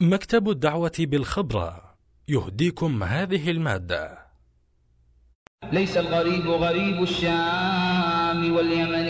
مكتب الدعوة بالخبرة يهديكم هذه المادة. ليس الغريب غريب الشام واليمن،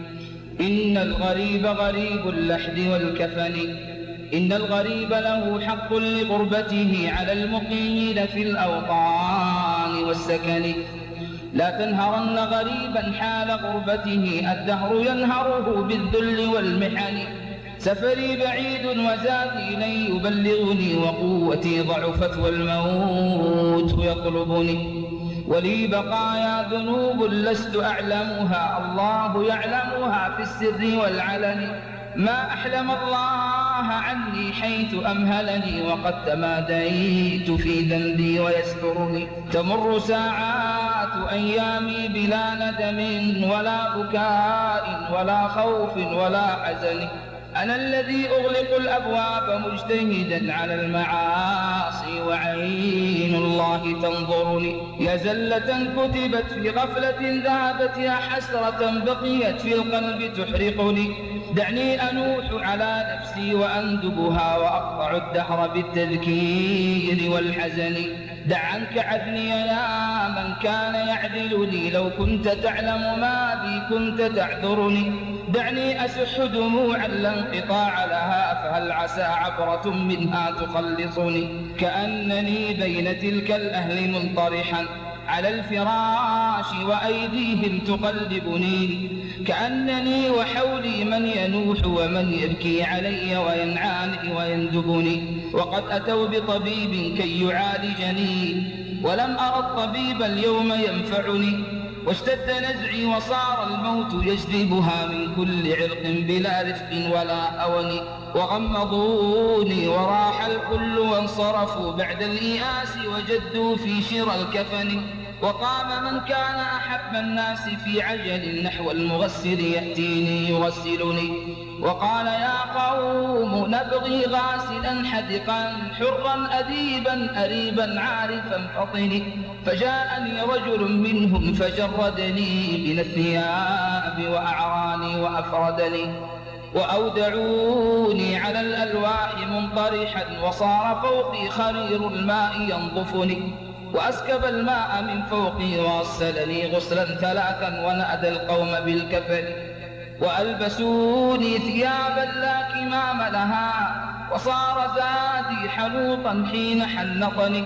إن الغريب غريب اللحد والكفن. إن الغريب له حق لغربته على المقيمين في الأوطان والسكن. لا تنهرن غريبا حال غربته، الدهر ينهره بالذل والمحن. سفري بعيد وزادي لن يبلغني، وقوتي ضعفت والموت يطلبني. ولي بقايا ذنوب لست أعلمها، الله يعلمها في السر والعلن. ما أحلم الله عني حيث أمهلني، وقد تماديت في ذنبي ويسترني. تمر ساعات أيامي بلا ندم ولا بكاء ولا خوف ولا حزن. أنا الذي أغلق الأبواب مجتهدا على المعاصي، وعين الله تنظرني. يا زلة كتبت في غفلة ذهبت، يا حسرة بقيت في القلب تحرقني. دعني أنوح على نفسي وأندبها، وأقطع الدهر بالتذكير والحزن. دع عنك عدني يا من كان يعذلني، لو كنت تعلم ما بي كنت تعذرني. دعني أسح دموعا لا انقطاع لها، فهل عسى عبرة منها تخلصني. كأنني بين تلك الأهل منطرحا على الفراش، وأيديهم تقلبني. كأنني وحولي من ينوح ومن يبكي علي وينعاني ويندبني. وقد أتوا بطبيب كي يعالجني، ولم أرى الطبيب اليوم ينفعني. واشتد نزعي وصار الموت يجذبها من كل عرق بلا رفق ولا أون. وغمضوني وراح الكل وانصرفوا بعد الإياس، وجدوا في شرى الكفن. وقام من كان أحب الناس في عجل نحو المغسل يأتيني يغسلني. وقال يا قوم نبغي غاسلا حدقا حرا أديبا أريبا عارفا فطني. فجاءني رجل منهم فجردني من الثياب وأعراني وأفردني. وأودعوني على الألواح منطرحا، وصار فوقي خرير الماء ينظفني. وأسكب الماء من فوقي وغسلني غسلا ثلاثا، ونادى القوم بالكفن. وألبسوني ثيابا لا كمام لها، وصار زادي حنوطا حين حنطني.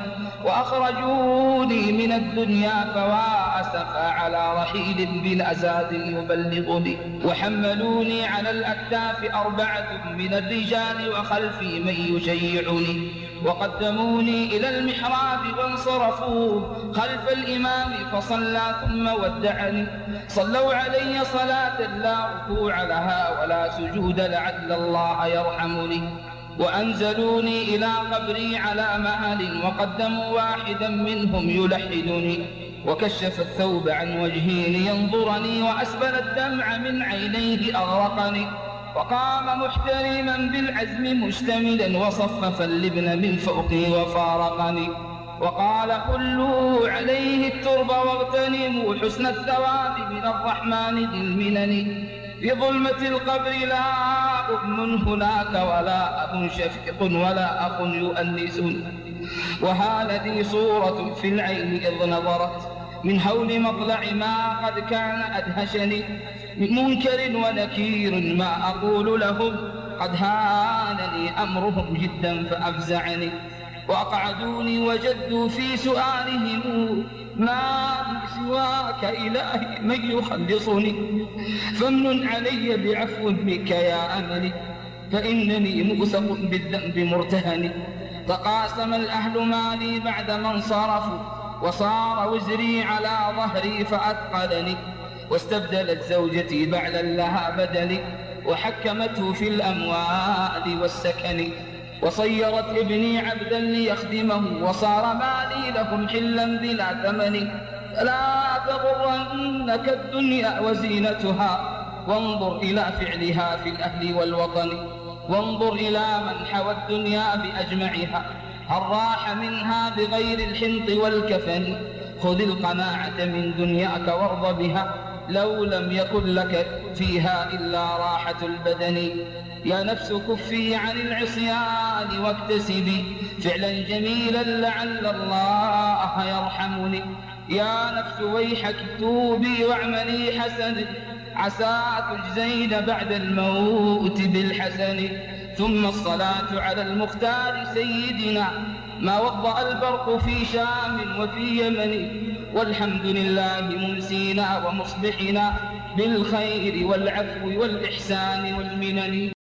وأخرجوني من الدنيا فوا أسفا على رحيل بلا زاد يبلغني. وحملوني على الأكتاف 4 من الرجال، وخلفي من يشيعني. وقدموني إلى المحراب وانصرفوا خلف الإمام فصلى ثم ودعني. صلوا علي صلاة لا ركوع لها ولا سجود لعل الله يرحمني. وأنزلوني إلى قبري على مهل، وقدموا واحدا منهم يلحدني. وكشف الثوب عن وجهي لينظرني، وأسبل الدمع من عينيه أغرقني. وقام محترما بالعزم مشتملا، وصفف اللبن من فوقي وفارقني. وقال حلوا عليه الترب واغتنموا حسن الثواب من الرحمن ذي المنن. في ظلمة القبر لا أم هناك ولا أب شفيق ولا أخ يؤنسني. وهالتي صورة في العين إذ نظرت من حول مطلع ما قد كان أدهشني. من منكر ونكير ما أقول لهم، قد هانني أمرهم جدا فأفزعني. وأقعدوني وجدوا في سؤالهم ما سواك إلهي من يخلصني. فامنن علي بعفو منك يا أملي، فإنني مؤسق بالذنب مرتهن. تقاسم الأهل مالي بعد ما انصرفوا، وصار وزري على ظهري فأثقلني. واستبدلت زوجتي بعلا لها بدلي، وحكمته في الأموال والسكن. وصيرت ابني عبدا ليخدمه، وصار مالي لهم حلا بلا ثمن. فلا تغرنك الدنيا وزينتها، وانظر إلى فعلها في الأهل والوطن. وانظر إلى من حوى الدنيا بأجمعها، هل راح منها بغير الحنط والكفن. خذ القناعة من دنياك وارض بها، لو لم يكن لك فيها إلا راحة البدن. يا نفس كفي عن العصيان واكتسبي فعلا جميلا لعل الله يرحمني. يا نفس ويحك توبي واعملي حسن عسى تجزين بعد الموت بالحسن. ثم الصلاة على المختار سيدنا ما وضأ البرق في شام وفي يمن. والحمد لله ممسينا ومصبحنا بالخير والعفو والإحسان والمنن.